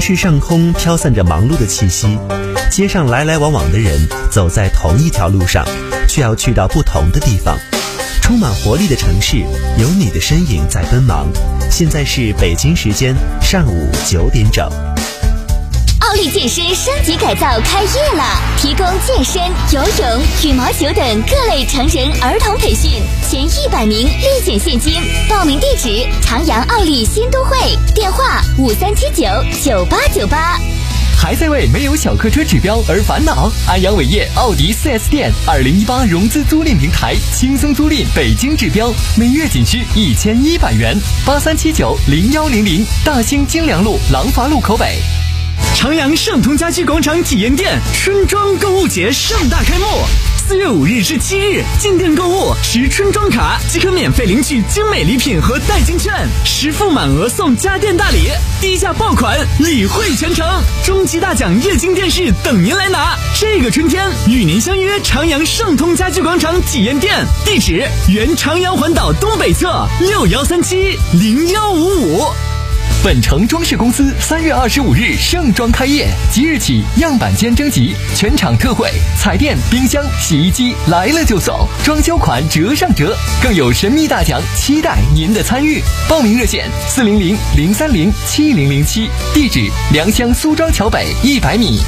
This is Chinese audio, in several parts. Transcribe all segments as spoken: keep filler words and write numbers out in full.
市上空飘散着忙碌的气息，街上来来往往的人走在同一条路上，却要去到不同的地方。充满活力的城市，有你的身影在奔忙。现在是北京时间上午九点整。 奥利健身升级改造开业了，提供健身、游泳、羽毛球等各类成人儿童培训，前一百名立减现金。报名地址：长阳奥利新都会，电话五三七九九八九八。 还在为没有小客车指标而烦恼？安阳伟业奥迪 四 S 店二零一八融资租赁平台，轻松租赁北京指标，每月仅需一千一百元。八三七九零幺零零，大兴京良路廊坊路口北。 长阳盛通家居广场体验店春装购物节盛大开幕，四月五日至七日，进店购物持春装卡即可免费领取精美礼品和代金券，实付满额送家电大礼，低价爆款，礼惠全程，终极大奖液晶电视等您来拿。这个春天与您相约长阳盛通家居广场体验店，地址原长阳环岛东北侧六幺三七零幺五五。 本城装饰公司三月二十五日盛装开业，即日起样板间征集，全场特惠，彩电、冰箱、洗衣机来了就送，装修款折上折，更有神秘大奖期待您的参与。报名热线四零零零三零七零零七，地址良乡苏庄桥北一百米。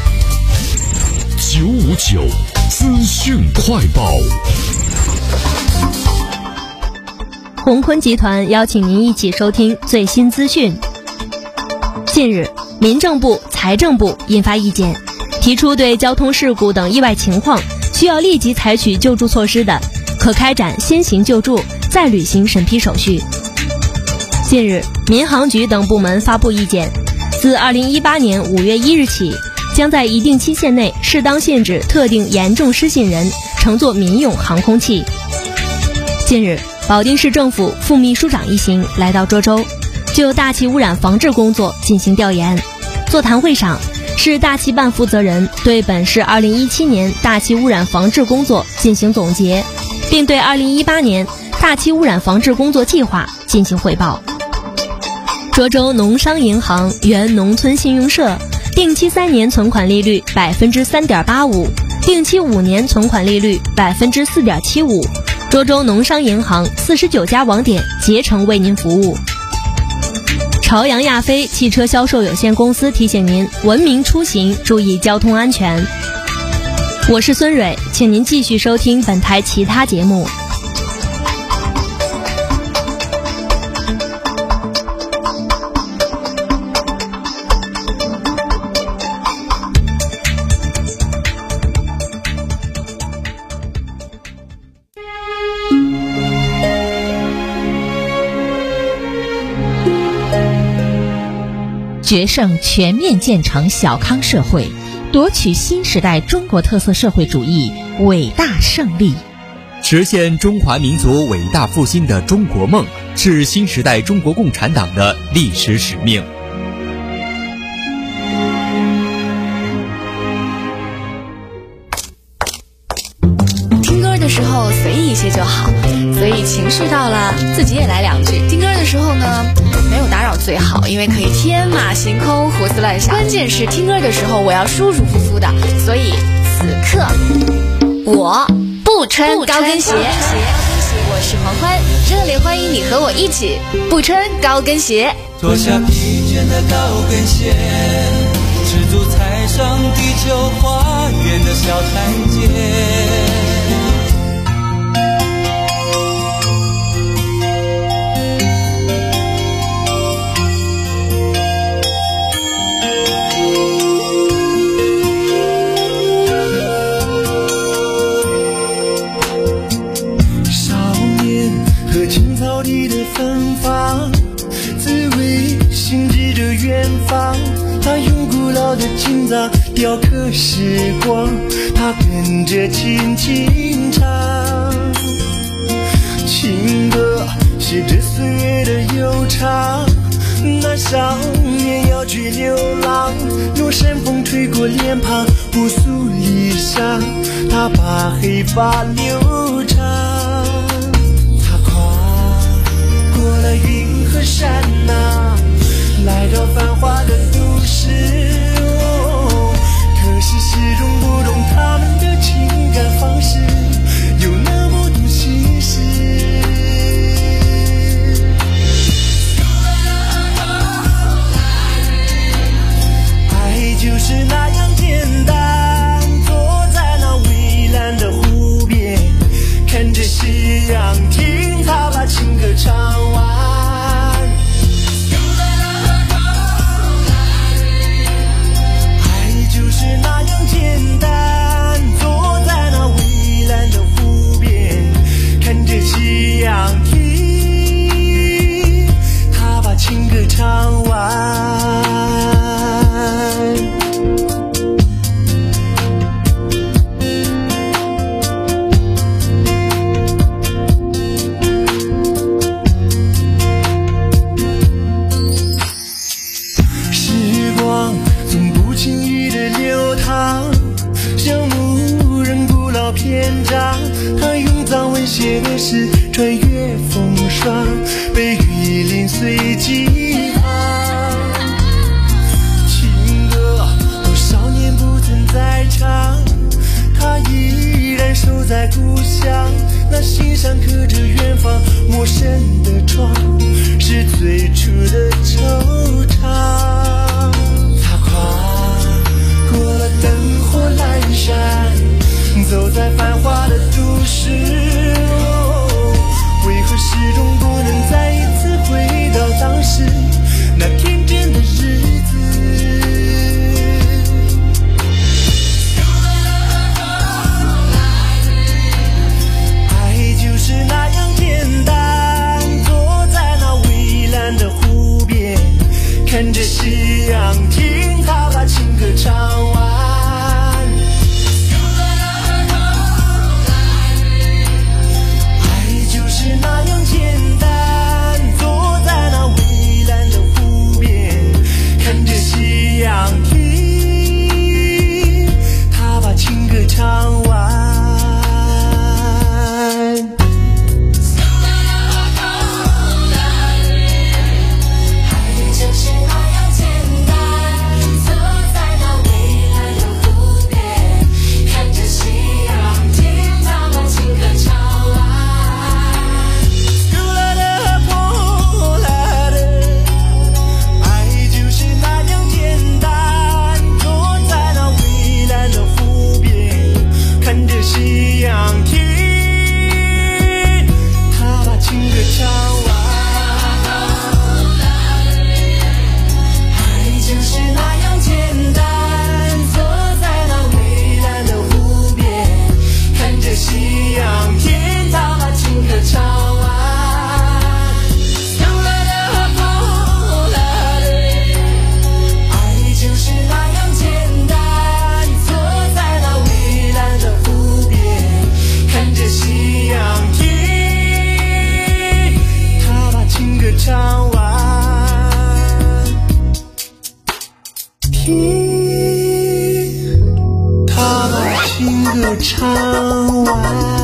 九五九资讯快报。 鸿坤集团邀请您一起收听最新资讯。近日，民政部、财政部印发意见，提出对交通事故等意外情况需要立即采取救助措施的，可开展先行救助、再履行审批手续。近日，民航局等部门发布意见，自二零一八年五月一日起，将在一定期限内适当限制特定严重失信人乘坐民用航空器。近日，保定市政府副秘书长一行来到涿州，就大气污染防治工作进行调研。座谈会上，市大气办负责人对本市二零一七年大气污染防治工作进行总结，并对二零一八年大气污染防治工作计划进行汇报。涿州农商银行原农村信用社定期三年存款利率百分之三点八五，定期五年存款利率百分之四点七五。涿州农商银行四十九家网点竭诚为您服务。朝阳亚飞汽车销售有限公司提醒您：文明出行，注意交通安全。我是孙蕊，请您继续收听本台其他节目。 决胜全面建成小康社会，夺取新时代中国特色社会主义伟大胜利， 实现中华民族伟大复兴的中国梦，是新时代中国共产党的历史使命。 听歌的时候随意一些就好，所以情绪到了自己也来两句。听歌的时候呢，没有打扰最好，因为可以天马行空胡思乱想。关键是听歌的时候我要舒舒服服的，所以此刻我不穿高跟鞋。我是黄欢，热烈欢迎你和我一起不穿高跟鞋。 脱下疲倦的高跟鞋，赤足踩上地球花园的小台阶。他用古老的琴子雕刻时光，他跟着轻轻唱，情歌写着岁月的悠长。那少年要去流浪，用山风吹过脸庞，朴素衣裳，他把黑发留长。他跨过了云和山啊，来到繁华的路上。 哦，可是始终不懂他们的情感方式，又那么懂心事。爱就是那样简单，坐在那蔚蓝的湖边，看着夕阳，听他把情歌唱完。爱就是那样简单，坐在那蔚蓝的湖边，看着夕阳，听他把情歌唱完。他用藏文写的诗，穿越风霜，被雨淋碎几行。情歌多少年不曾再唱，他依然守在故乡，那心上刻着远方陌生的窗，是最初的惆怅。他跨过了灯火阑珊，走在繁华的都市，哦，为何始终不能再一次回到当时那天真的日子？爱就是那样简单，坐在那蔚蓝的湖边，看着夕阳，听他把情歌唱完。那样简单，坐在那蔚蓝的湖边，看着夕阳，听他把情歌唱完。唱完。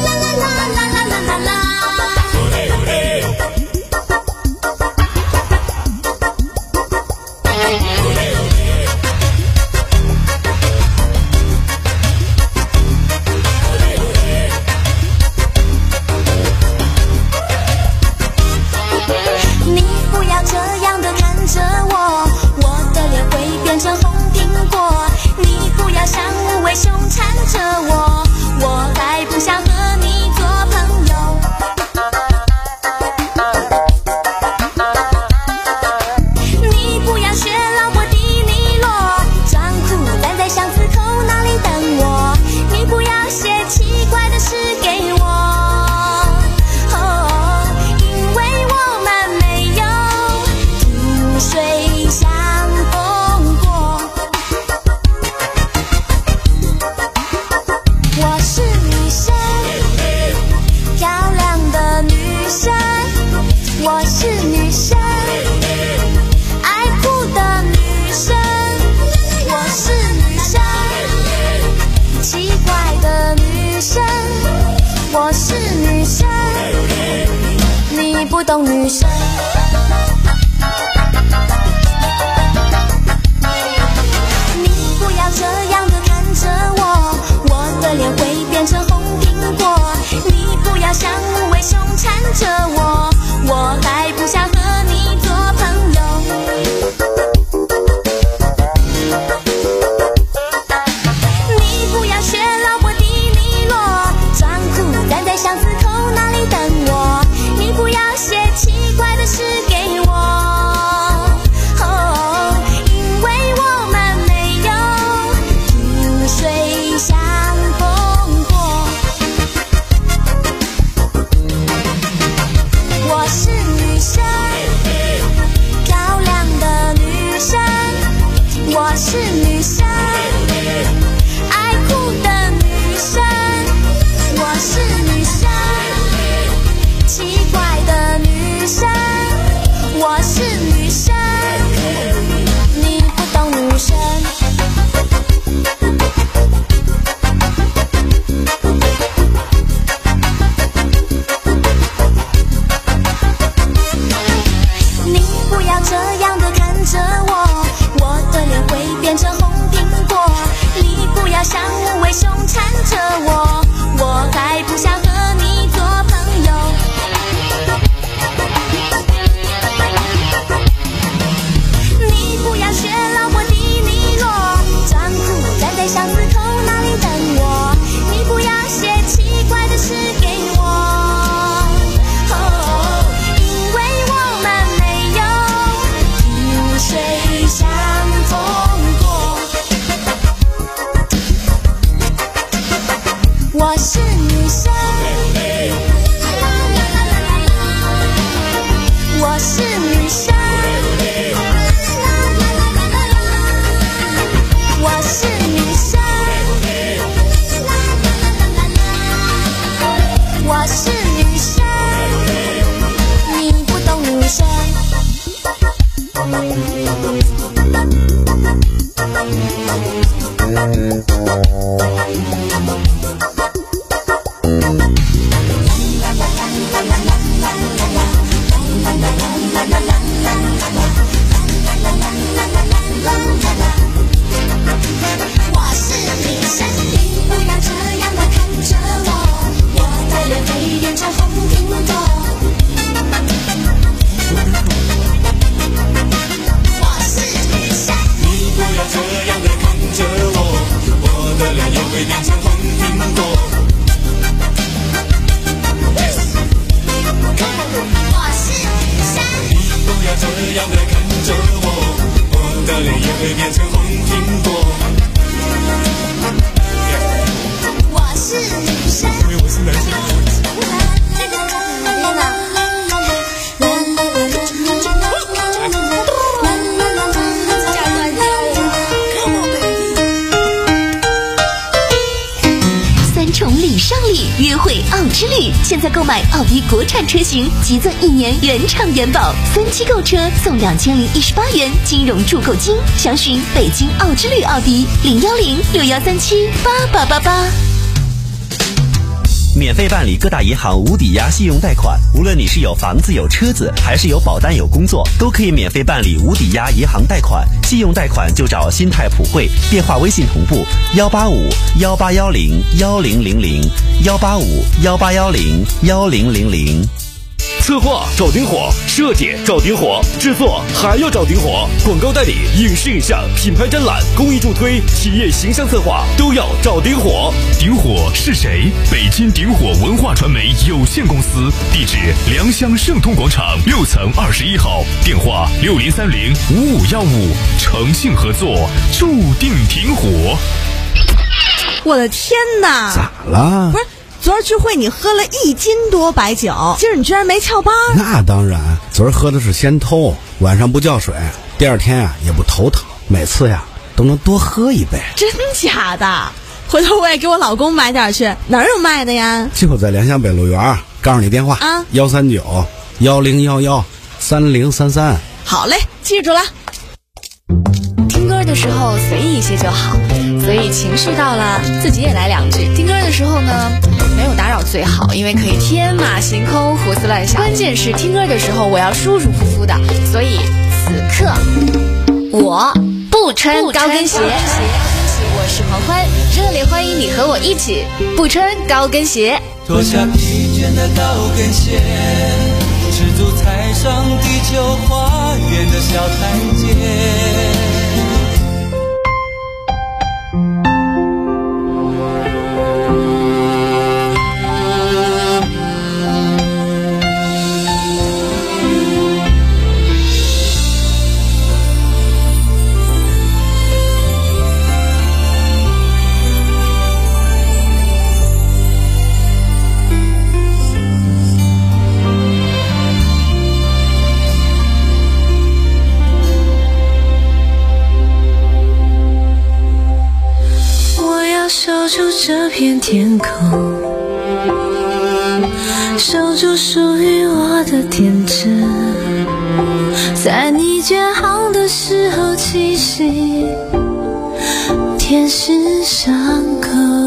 你不要这样的看着我，我的脸会变成红苹果。你不要像无尾熊缠着我，我还不想和你做朋友。你不要学老婆迪尼洛，装酷站在巷子口那里等我。你不要写奇怪的诗给我。水相逢过，我是女生，漂亮的女生，我是女生，爱哭的女生，我是女生，奇怪的女生，我是女生，你不懂女生。 生，爱哭的女生。我是女生，奇怪的女生。我是女生，你不懂女生。你不要这样的看着我，我的脸会变成红苹果。你不要像无尾熊缠着我，我还不想和你做朋友。你不要学老婆迪尼洛，装酷站在巷子口那里等我。你不要写奇怪的诗给我，哦，因为我们没有萍水相逢过。我是女生，我是女生，我是女生，我是女生，你不懂女生。我是女生，你不要这样的看着我，我的脸会变成红苹果。我是女生，你不要这样的看着我，我的脸也会变成红苹果。我是女生，你不要这样的看着我，我的脸也会变成红苹果。我是女生，因为我是男生。 三重礼尚礼，约会奥之旅，现在购买奥迪国产车型，即赠一年原厂原保，分期购车送两千零一十八元金融助购金。详询北京奥之旅奥迪零幺零六幺三七八八八八。 免费办理各大银行无抵押信用贷款，无论你是有房子有车子，还是有保单有工作，都可以免费办理无抵押银行贷款。信用贷款就找新泰普惠，电话微信同步幺八五幺八幺零幺零零零幺八五幺八幺零幺零零零。 策划找顶火，设计找顶火，制作还要找顶火，广告代理、影视影像、品牌展览、公益助推、企业形象策划都要找顶火。顶火是谁？北京顶火文化传媒有限公司，地址良乡盛通广场六层二十一号，电话六零三零五五幺五，诚信合作，注定挺火。 我的天哪！ 咋了？ 不是。昨儿聚会你喝了一斤多白酒，今儿你居然没翘班？ 那当然，昨儿喝的是先偷，晚上不叫水，第二天呀、啊、也不头疼，每次呀都能多喝一杯。 真假的？回头我也给我老公买点去，哪儿有卖的呀？ 就在良乡北路园，告诉你电话啊，幺三九幺零幺幺三零三三。 好嘞，记住了。 听歌的时候随意一些就好，所以情绪到了自己也来两句。听歌的时候呢，没有打扰最好，因为可以天马行空、胡思乱想。关键是听歌的时候我要舒舒服服的，所以此刻我不穿高跟鞋。我是黄欢，热烈欢迎你和我一起不穿高跟鞋。 脱下疲倦的高跟鞋，赤足踩上地球花园的小台阶。 守住这片天空，守住属于我的天真，在你绝望的时候栖息，天使伤口。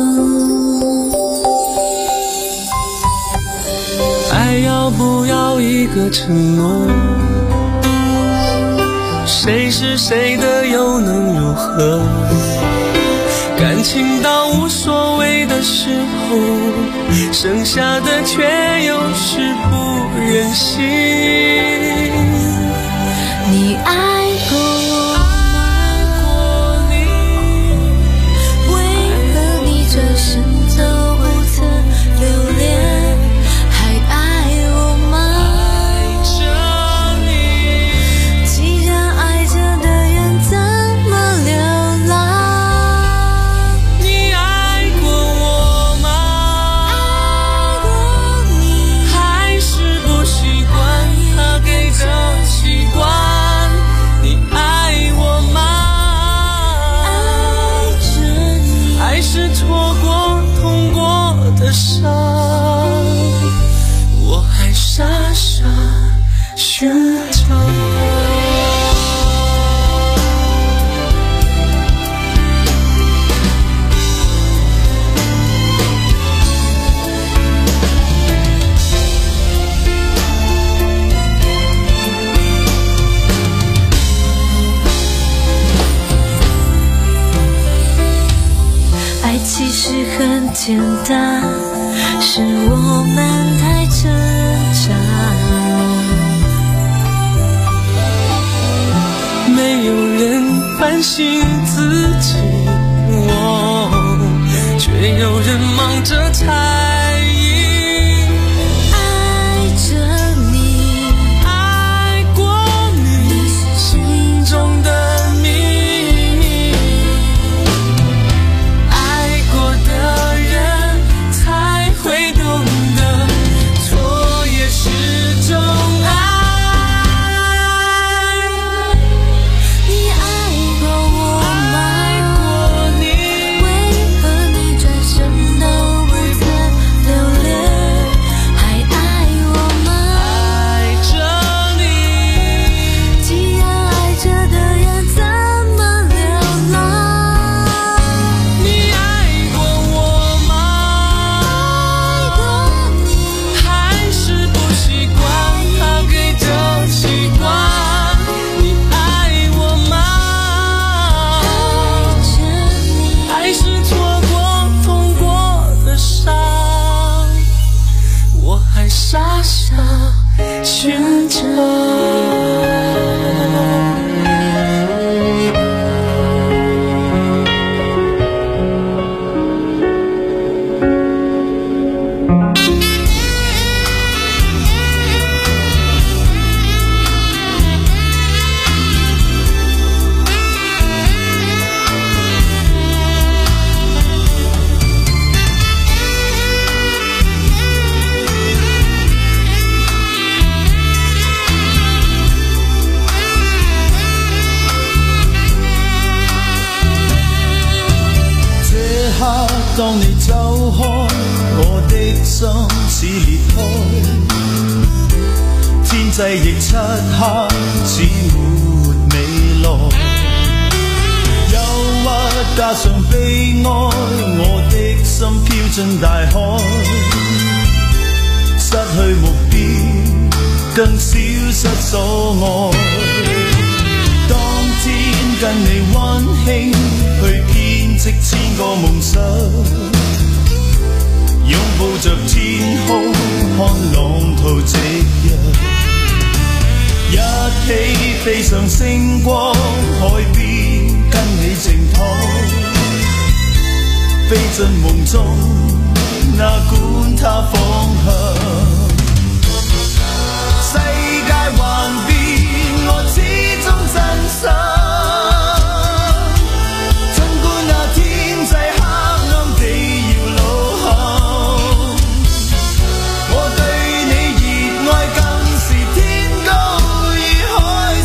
爱要不要一个承诺？谁是谁的又能如何？感情到无所谓的时候，剩下的却又是不忍心。 你爱过我吗？为何你转身走不曾留恋？还爱我吗？既然爱着的人怎么流浪？ 你爱过我吗？ 爱过你， 还是不习惯他给的习惯？你爱我吗？ 爱着你， 还是错过痛过的伤？我还傻傻寻找。 爱其实很简单，是我们太挣扎。 没有人反省自己，我却有人忙着猜疑。 爱着你， 爱过你，心中的秘密。爱过的人才会懂得，错也是种爱。 你爱过我吗？ 爱过你， 为何你转身都不曾留恋？还爱我吗？ 爱着你， 既然爱着的人怎么流浪？ 你爱过我吗？ 爱过你， 还是不习惯他给的习惯？你爱我吗？ 爱着你， 还是错过痛过的伤？我还傻傻寻找。 這刻當你走開，我的心似裂開，天際亦漆黑，似沒未來。憂鬱加上悲哀，我的心飄進大海，失去目標，更消失所愛。當天跟你溫馨去編織千個夢想，擁抱着天空看浪淘夕陽，一起飛上星光海邊跟你靜躺，飛進夢中哪管它方向。世界幻變，我始終真心。儘管那天際黑暗地搖路行，我對你熱愛更是天高與海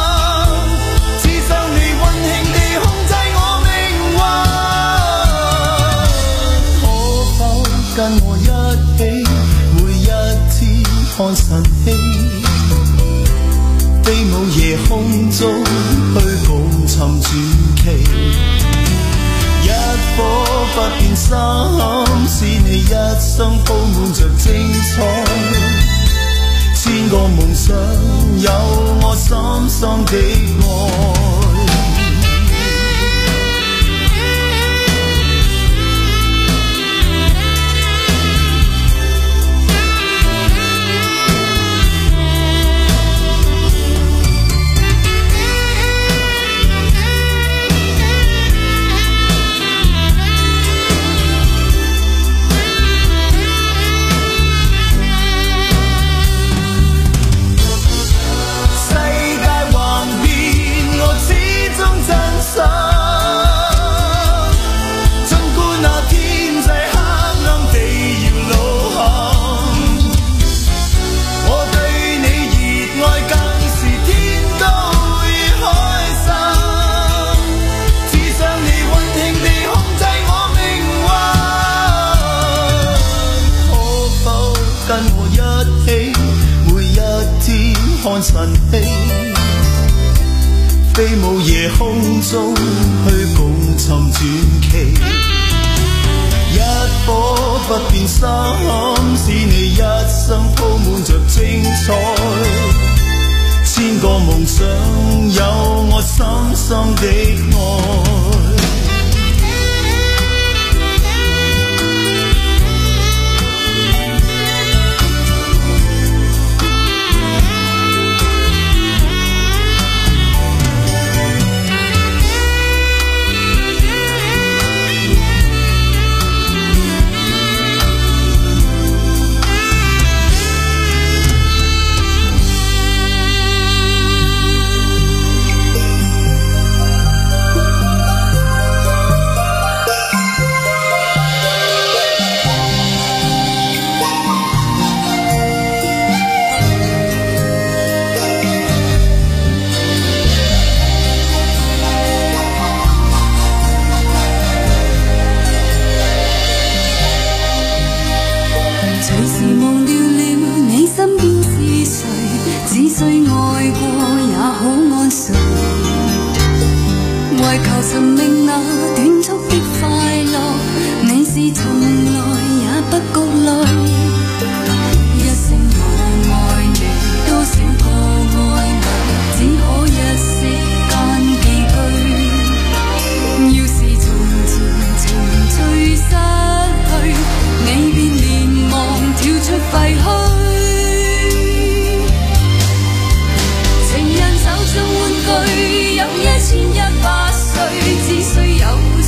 深。只想你溫馨地控制我命運。 看晨曦，飛舞夜空中虛共尋傳奇。一顆不變心，是你一生鋪滿着精彩。千個夢想，有我深深的愛。看晨曦，飛舞夜空中虛共尋傳奇。一顆不變心，使你一生鋪滿着精彩。千個夢想，有我深深的愛。 情人就像玩具，任一千一百歲，只需有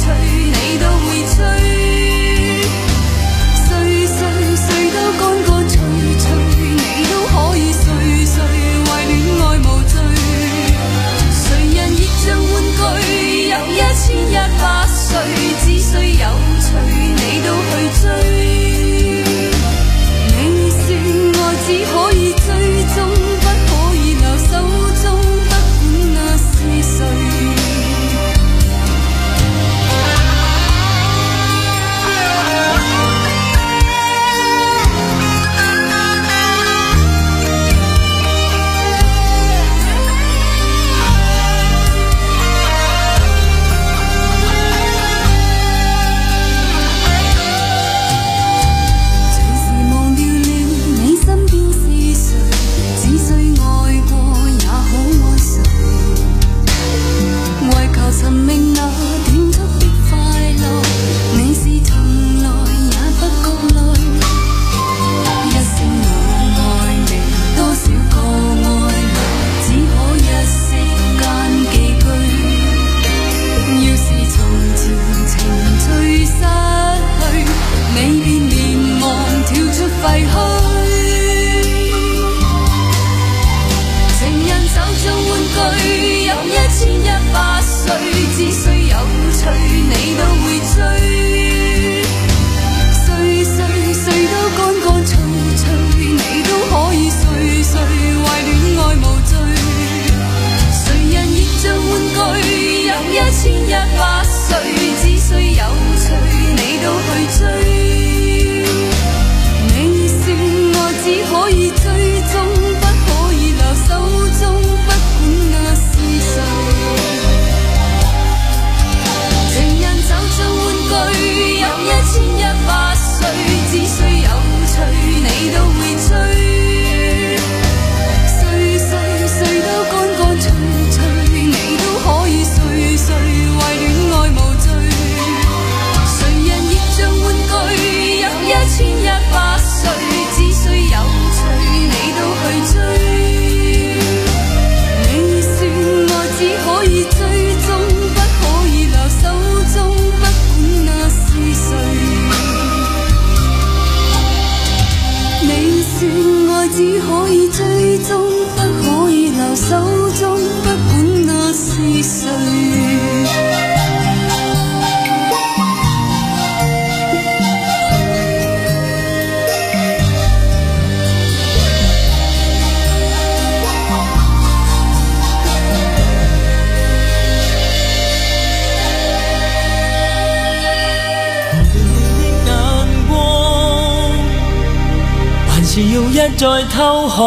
中，不可以留手中，不管那是谁。 是要一再偷看，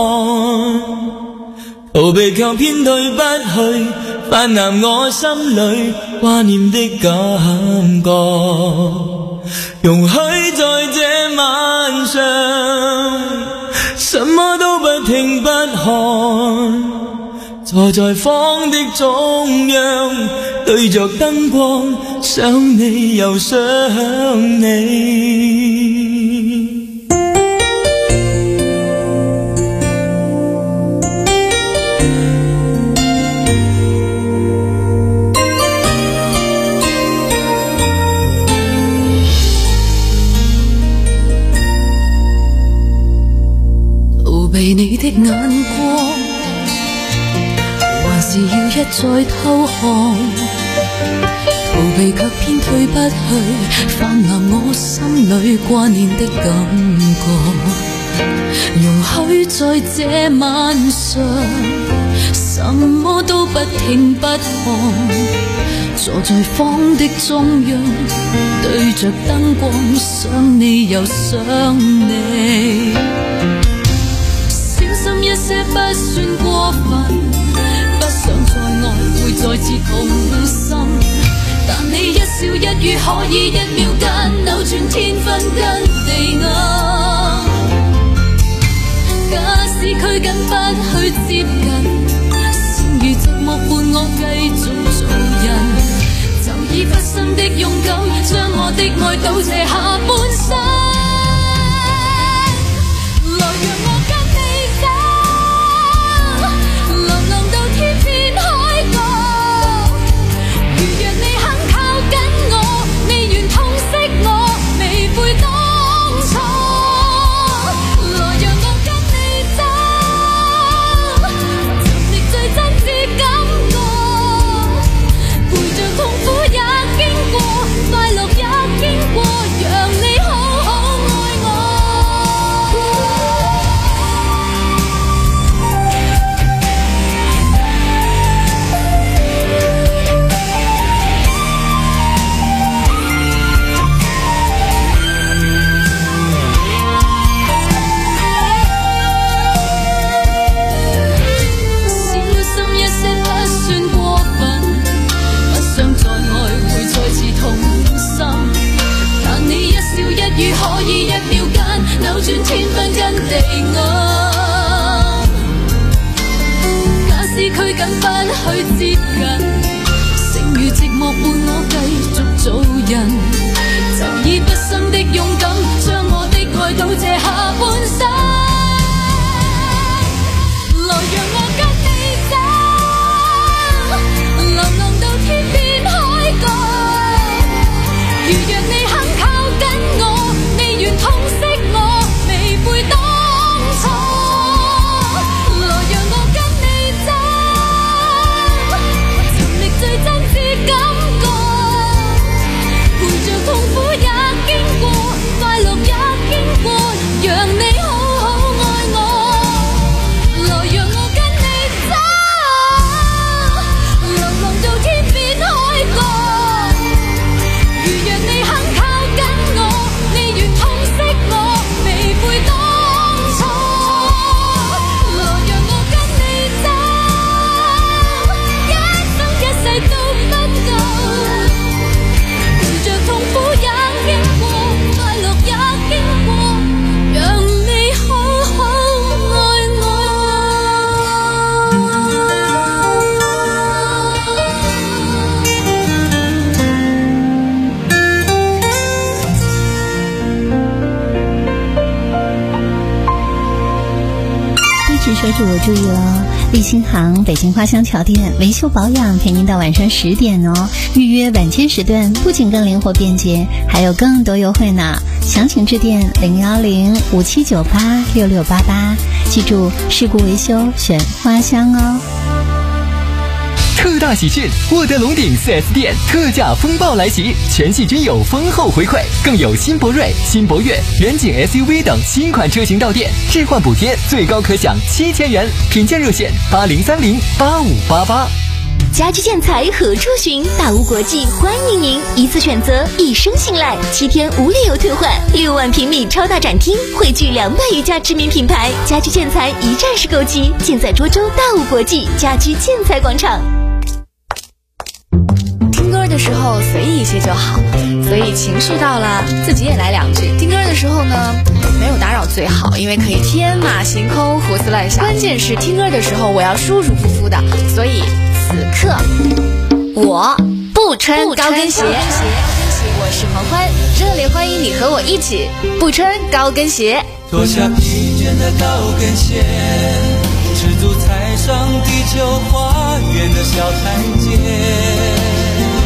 逃避卻偏對不去，泛濫我心裏掛念的感覺。容許在這晚上，什麼都不聽不看，坐在房的中央，對着燈光，想你又想你。 避你的眼光，還是要一再偷看，逃避卻偏退不去，泛濫我心裏掛念的感覺。容許在這晚上，什麼都不聽不看，坐在房的中央，對着燈光，想你又想你。小心一些不算過分，不想再愛會再次痛心，但你一笑一語可以一秒間扭轉天昏跟地暗。假使拘謹不去接近，剩餘寂寞伴我繼續做人，就以不深的勇敢將我的愛倒瀉下半生。來讓我跟你走，流浪到天邊海角，如若你肯靠緊我，你願痛惜我，未悔當初。來讓我跟你走，尋覓最真摯感覺，陪着痛苦也經過，快樂也經過，讓你好好愛我。可以一秒間扭轉天昏跟地暗，假使拘謹不去接近，剩餘寂寞伴我繼續做人，就以不深的勇敢將我的愛倒瀉下半生。來讓我跟你走，流浪到天邊海角，如若你肯靠緊我，痛惜我，未悔當初。來讓我跟你走，尋覓最真摯感覺，陪着痛苦也經過，快樂也經過，讓你好好愛我。來讓我跟你走，流浪到天邊海角，如若你肯靠緊我，你願痛惜我，未悔當初。來讓我跟你走，一生一世都不夠，陪着痛苦也經過，快樂也經過，讓你好好愛我。 主注意了，立新行北京花乡桥店维修保养陪您到晚上十点哦。预约晚间时段不仅更灵活便捷，还有更多优惠呢。详情致电零幺零五七九八六六八八，记住事故维修选花乡哦。 特大喜讯！沃德龙鼎 四 S 店特价风暴来袭，全系均有丰厚回馈，更有新博瑞、新博越、远景 S U V 等新款车型到店，置换补贴最高可享七千元，品鉴热线八零三零八五八八。 家居建材何处寻？大屋国际欢迎您，一次选择，一生信赖，七天无理由退换，六万平米超大展厅，汇聚两百余家知名品牌，家居建材一站式购机，尽在涿州大屋国际家居建材广场。 听歌的时候随意一些就好，所以情绪到了自己也来两句。听歌的时候呢，没有打扰最好，因为可以天马行空胡思乱想。关键是听歌的时候我要舒舒服服的，所以此刻我不穿高跟鞋。我是黄欢，热烈欢迎你和我一起不穿高跟鞋。 脱下疲倦的高跟鞋，赤足踩上地球花园的小台阶。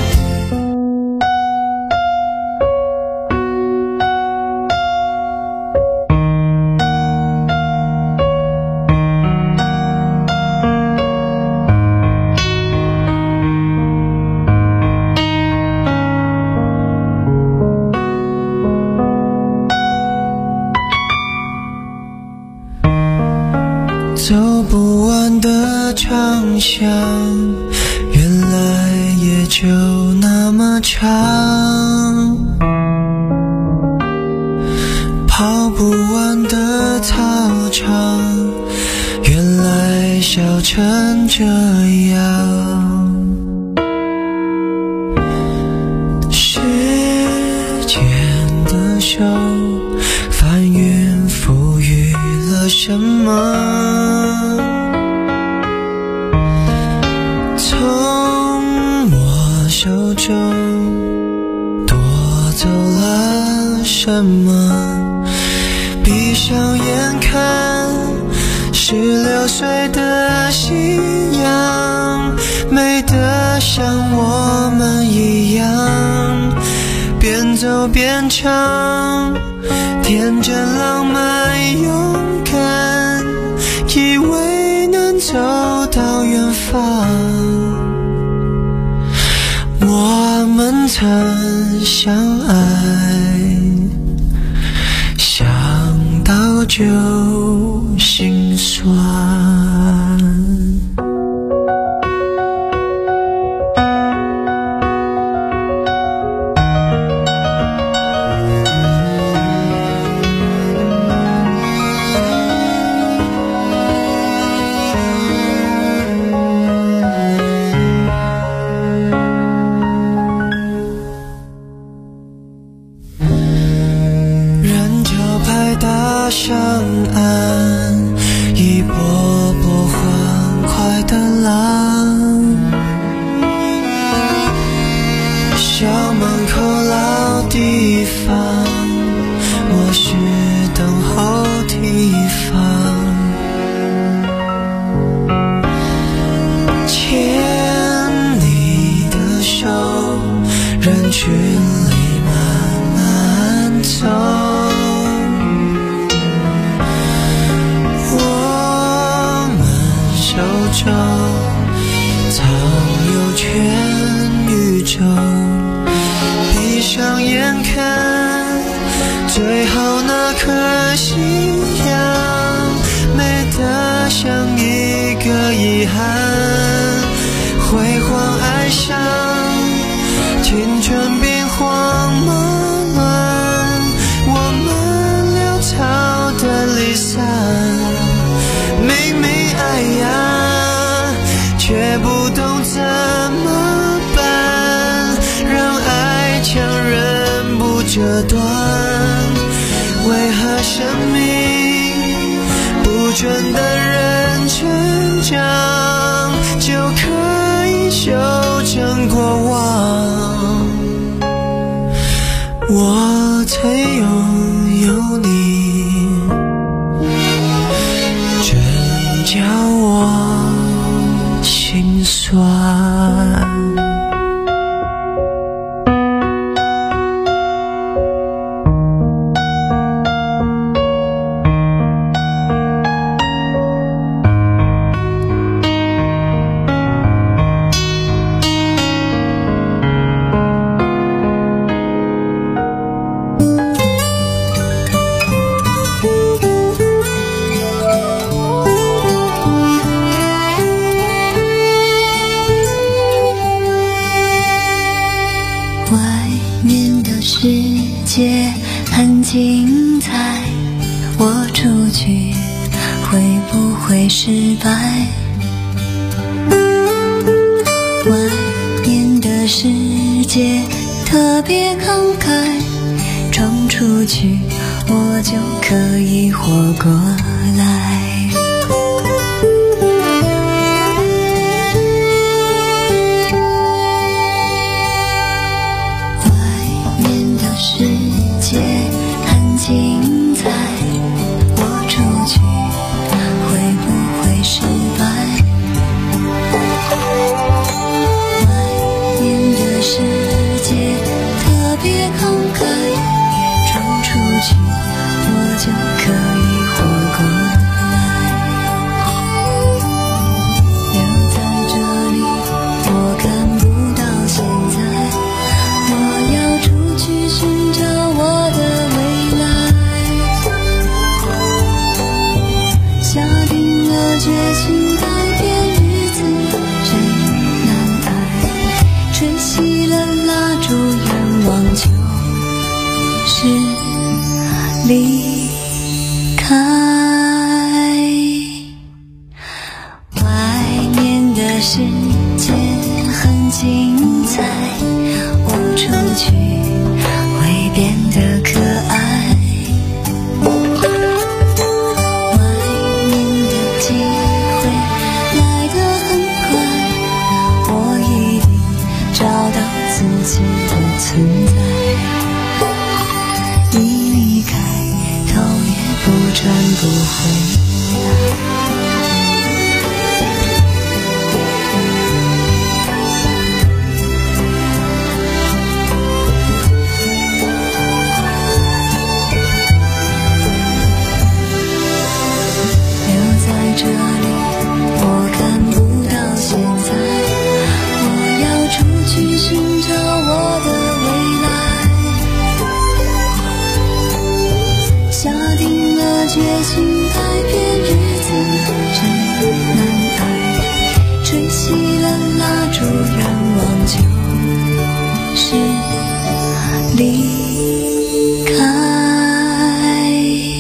走不完的长巷，原来也就那么长。跑不完的操场，原来笑成这样。时间的手翻云覆雨了什么？手中夺走了什么？闭上眼看十六岁的夕阳，美得像我们一样，边走边唱，天真浪漫勇敢，以为能走到远方。我们曾相爱，想到就心酸。上岸，一波波欢快的浪，校门口老地方，我是等候地方，牵你的手，人群里慢慢走。早有全宇宙，闭上眼看最后那颗夕阳，美得像一个遗憾，辉煌爱上青春变慌忙乱，我们潦草的离散，明明爱呀却不懂怎么办，让爱强忍不折断，为何生命不准的人成长，就可以修正过往，我曾拥有你，真叫我心酸。 很精彩，我出去会不会失败？外面的世界特别慷慨，闯出去我就可以活过来。精彩，我出去会不会失败？外面的世界特别慷慨，闯出去我就可以活过来。留在这里我看不到现在，我要出去寻找我的决心改变日子真难挨，吹熄了蜡烛，愿望就是离开。外面的世界很精彩，我出去会变得可爱。自己的存在，一离开，头也不转不回来。留在这里，我看不到现在，我要出去寻找我的未来，下定了决心改变日子真难挨，吹熄了蜡烛，愿望就是离开。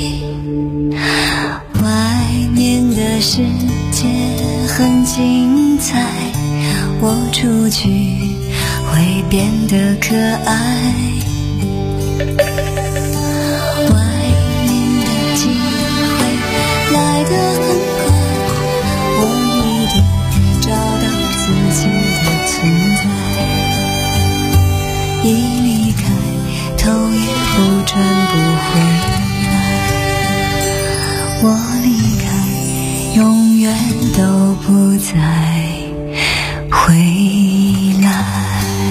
外面的世界很精彩，我出去会变得可爱。外面的机会来得很快，我一定找到自己的存在。一离开，头也不转不回来。我离开，永远都不再回来。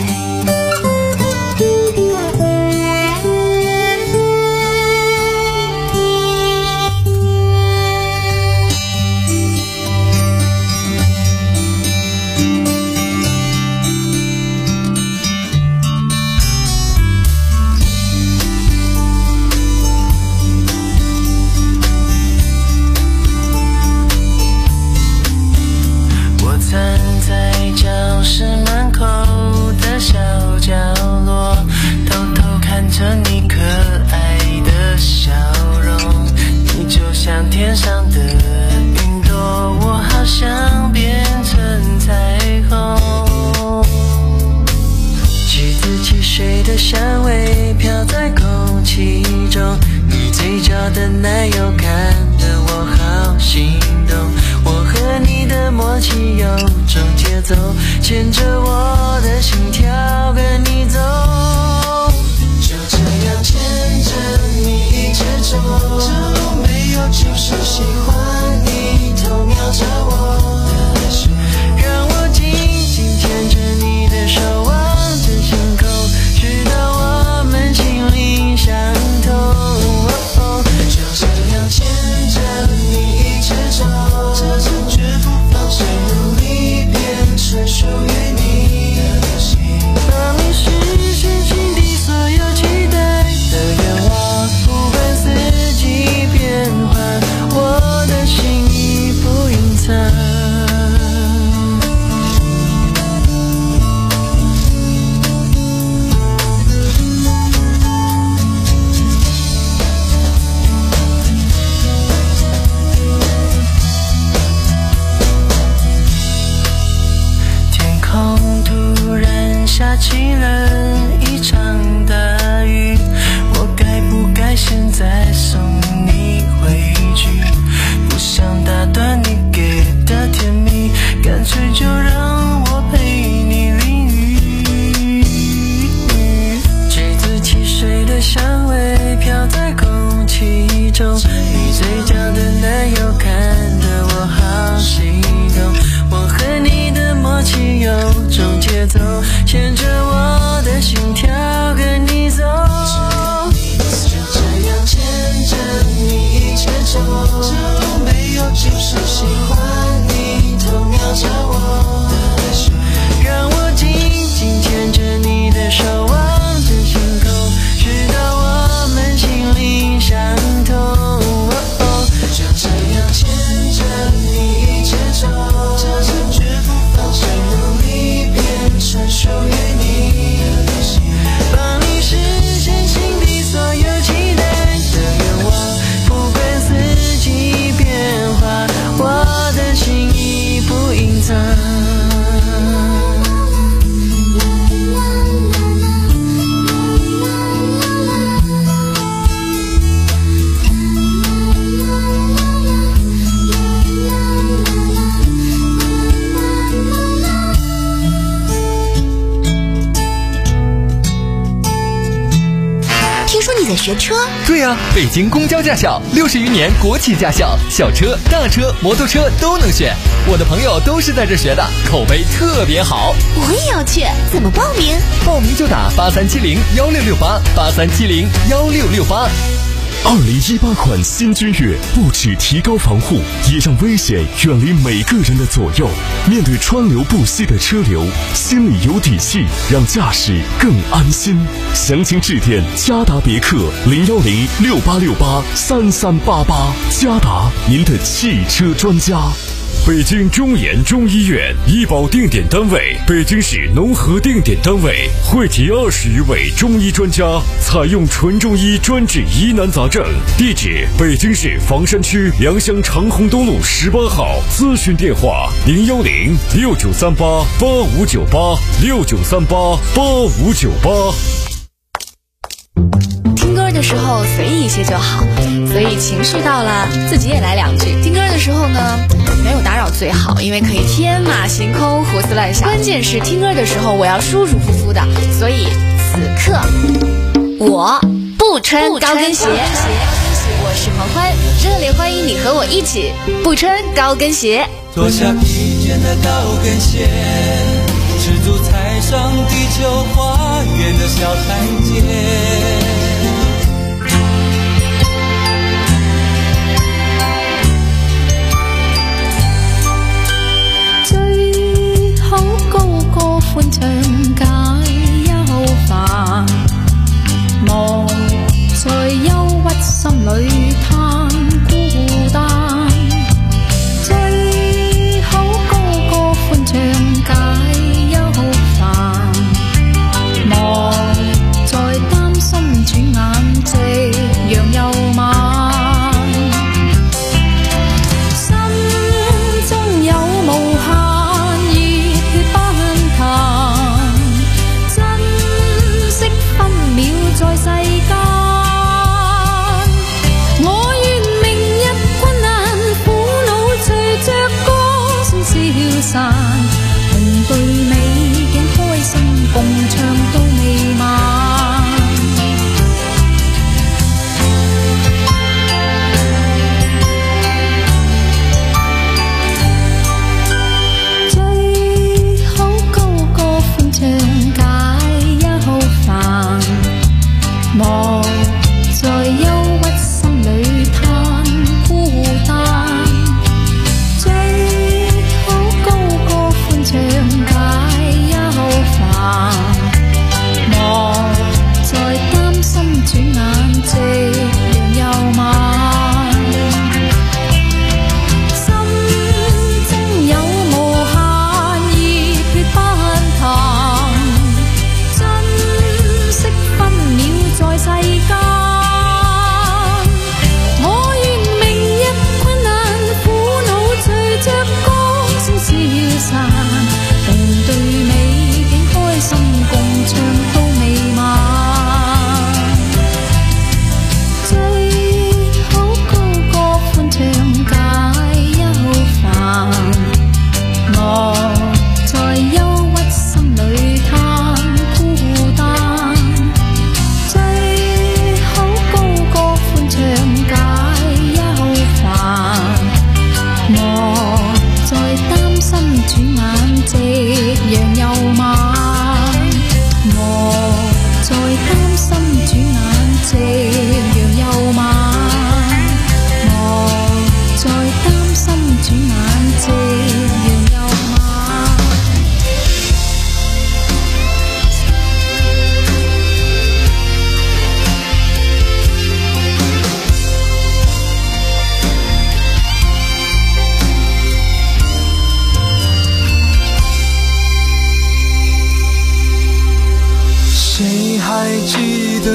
牵着我的心跳跟你走，就这样牵着你一直走，这路没有就是喜欢你，偷瞄飘在空气中，你嘴角的奶油看得我好心动。我和你的默契有种节奏，牵着我的心跳跟你走，就这样牵着你一直走，没有就是喜欢你，偷瞄着我的手，让我紧紧牵着你的手，望着星空，直到我们心灵相通，哦哦，就这样牵着你一直走，这次绝不放手，努力变成属于你的旅行，帮你实现心底所有期待的愿望，不管四季变化，我的心意不隐藏。 在学车？ 对呀、啊，北京公交驾校六十余年国企驾校，小车、大车、摩托车都能选。我的朋友都是在这学的，口碑特别好。 我也要去，怎么报名？ 报名就打八三七零幺六六八八三七零幺六六八。 二零一八款新君越不只提高防护，也让危险远离每个人的左右。面对川流不息的车流，心里有底气，让驾驶更安心。详情致电嘉达别克零幺零六八六八三三八八，嘉达您的汽车专家。北京中研中医院医保定点单位，北京市农合定点单位，汇集二十余位中医专家，采用纯中医专治疑难杂症。地址：北京市房山区良乡长虹东路十八号。咨询电话：零幺零六九三八八五九八六九三八八五九八。 听歌的时候随意一些就好，所以情绪到了自己也来两句。听歌的时候呢，没有打扰最好，因为可以天马行空胡思乱想。关键是听歌的时候我要舒舒服服的，所以此刻我不穿高跟鞋。我是黄欢，热烈欢迎你和我一起不穿高跟鞋。 脱下疲倦的高跟鞋，赤足踩上地球花园的小台阶。 寬暢解憂煩，莫在憂鬱心裏嘆孤單，最好高歌歡暢解憂煩，莫再擔心轉眼夕陽又晚，心中有無限在世間，我願明日困難苦惱隨着歌聲消散，同對美景開心共唱到未晚。最好高歌歡暢解憂煩，莫在憂鬱心裏嘆孤單，最好高歌歡暢解憂煩，莫再擔心轉眼夕陽又晚，心中有無限熱血奔騰，珍惜分秒在世間。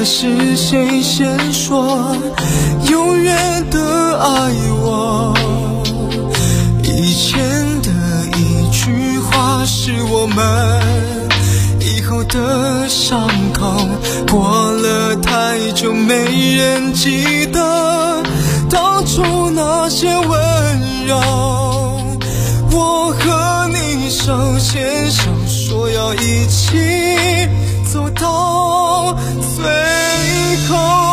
的是谁先说永远的爱我？以前的一句话是我们以后的伤口，过了太久没人记得当初那些温柔。我和你手牵手说要一起走到最后。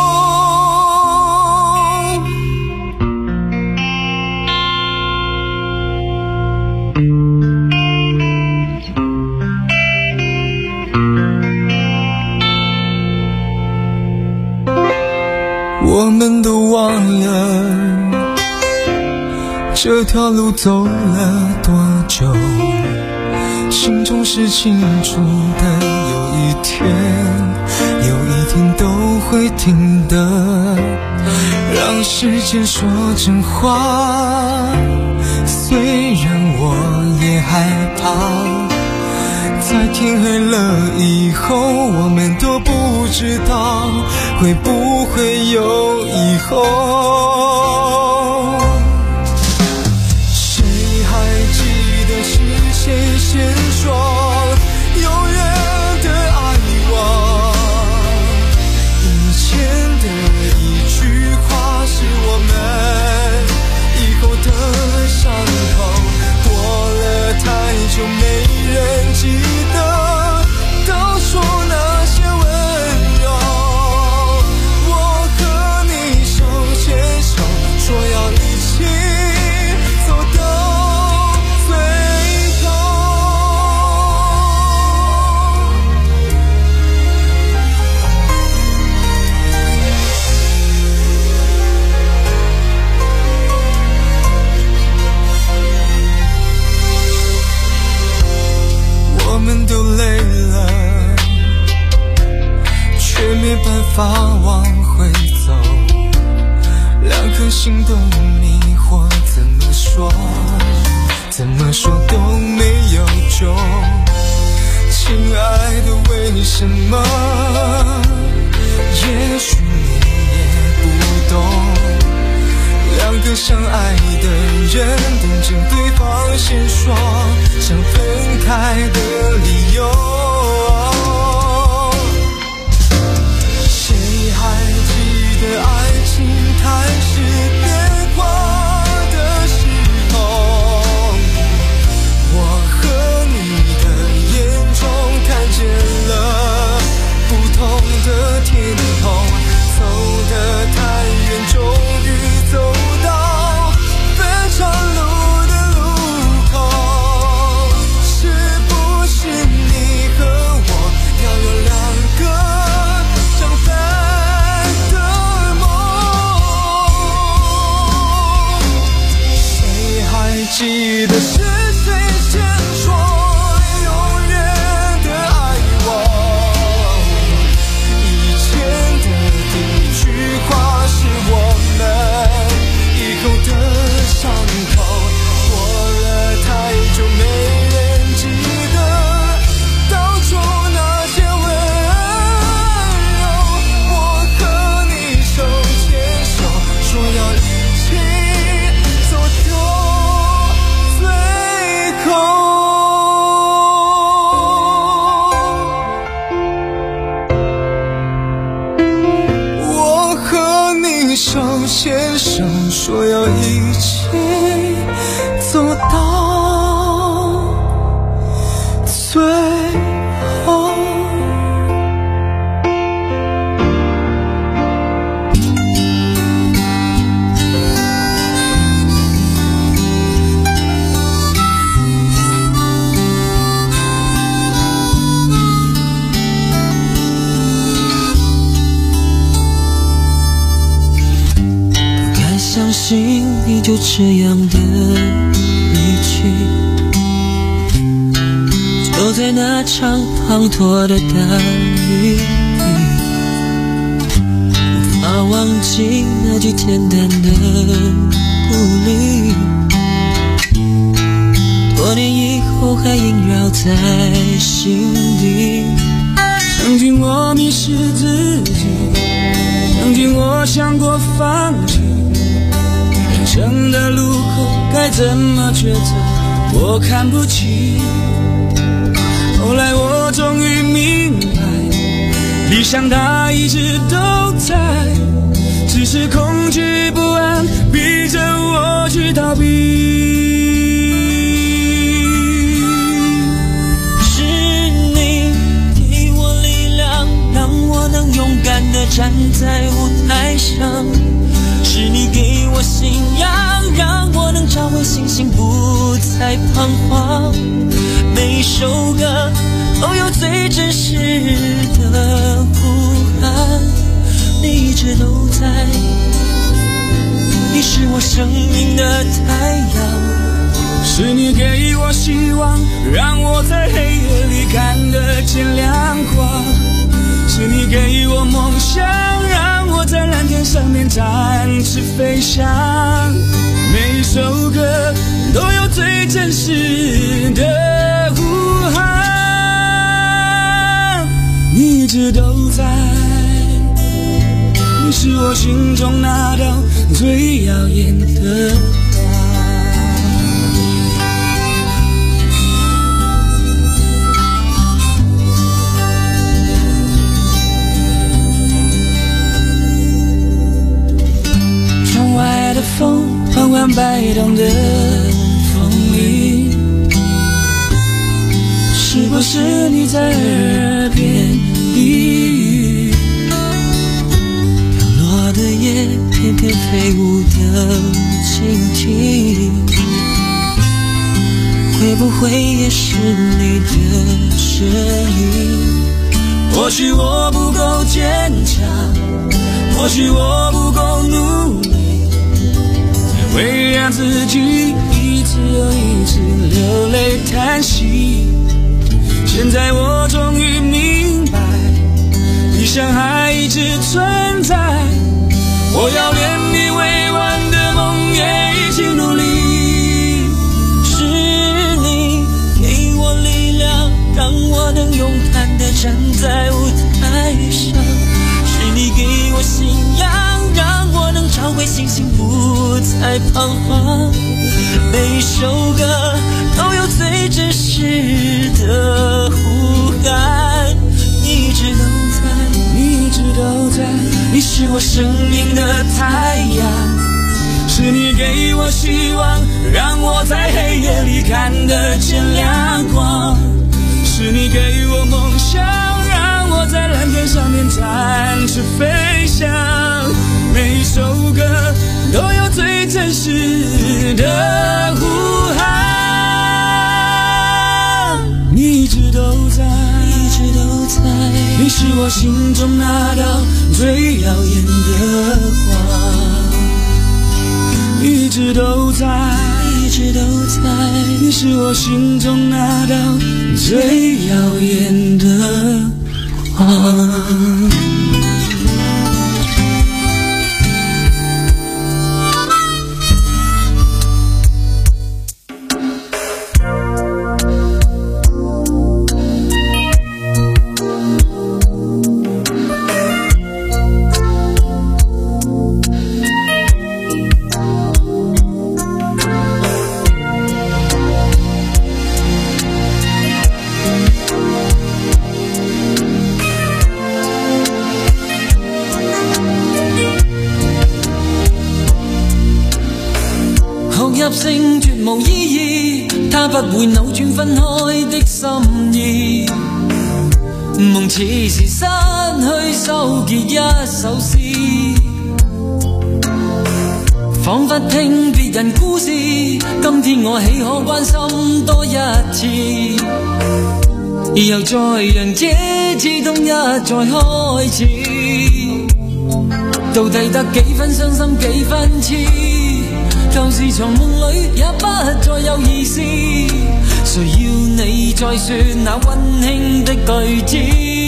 我们都忘了这条路走了多久，心中是清楚的，有一天有一天都会听的。让时间说真话，虽然我也害怕，在天黑了以后，我们都不知道会不会有以后。谁还记得是谁先说永远的爱我？以前的一句话是我们以后的伤口，过了太久没人记得当初那些温柔。我和你手牵手说要一起走到最后。我们都累了，却没办法往回走，两颗心都迷惑，怎么说怎么说都没有救。亲爱的，为什么？也许你也不懂，两个相爱的人等着对方先说想分开的理由。谁还记得爱情开始变化的时候？我和你的眼中看见了不同的天空，走得太远，终于走到分岔路的路口。是不是你和我要有两个相反的梦？谁还记得是谁先说永远的爱我？以前的一句话是我们以后的伤口，过了太久没人记得当初那些温柔。我和你手牵手说要一起走到最后。我和你手牵手说要一起走到最后。 不敢相信你就这样的离去，就在那场滂沱的大雨里，无法忘记那句简单的鼓励，多年以后还萦绕在心底。想曾经我迷失自己，曾经我想过放弃，人生的路口该怎么抉择，我看不清。后来我终于明白，理想它一直都在，只是恐惧不安逼着我去逃避。勇敢地站在舞台上，是你给我信仰，让我能找回信心，不再彷徨。每一首歌都有最真实的呼喊，你一直都在，你是我生命的太阳，是你给我希望，让我在黑夜里看得见亮光。是你给我梦想，让我在蓝天上面展翅飞翔。每一首歌都有最真实的呼喊，你一直都在，你是我心中那道最耀眼的风，缓缓摆动的风铃，是不是你在耳边低语？飘落的叶翩翩飞舞的蜻蜓，会不会也是你的声音？或许我不够坚强，或许我不够努力，为让自己一次又一次流泪叹息。现在我终于明白，理想还一直存在，我要连你未完的梦也一起努力。是你给我力量，让我能勇敢地站在舞台上，是你给我信仰，让我能找回信心，不再彷徨。每一首歌都有最真实的呼喊，你一直都在，你一直都在，你是我生命的太阳，是你给我希望，让我在黑夜里看得见亮光，是你给我梦想，让我在蓝天上面展翅飞翔。每一首歌都有最真实的呼喊，你一直都在，一直都在，你是我心中那道最耀眼的光，一直都在，一直都在，你是我心中那道最耀眼的光。 聲絕無意義，它不會扭轉分開的心意。夢似是失去收結一首詩，彷彿聽別人故事，今天我豈可關心多一次？又再讓這刺痛一再開始，到底得幾分傷心幾分痴？舊時從夢裏也不再有意思，誰要你再說那溫馨的句子？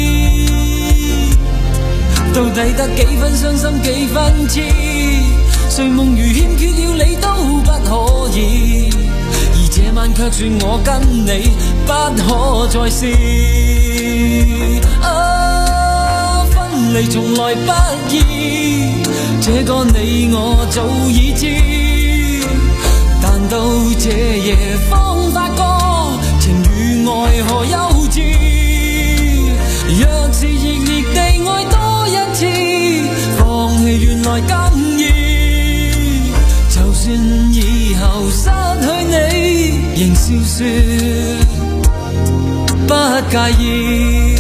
到底得幾分傷心幾分痴？誰夢如欠缺了你都不可以，而這晚卻說我跟你不可再試。啊離從來不易，這個你我早已知，但到這夜方發覺情與愛何幼稚，若是熱烈地愛多一次，放棄原來更易，就算以後失去你，仍笑說不介意。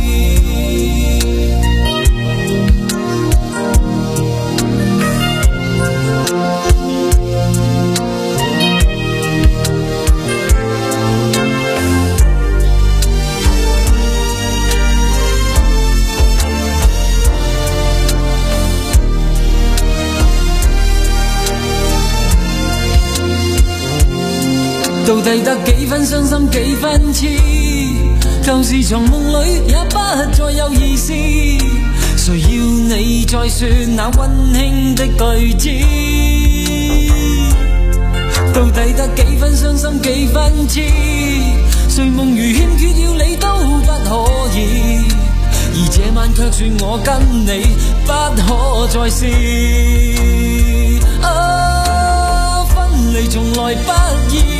到底得幾分傷心幾分痴，舊時從夢裏也不再有意思，誰要你再說那溫馨的句子，到底得幾分傷心幾分痴，誰夢如欠缺要你都不可以，而這晚卻說我跟你不可再試，啊，分離從來不易，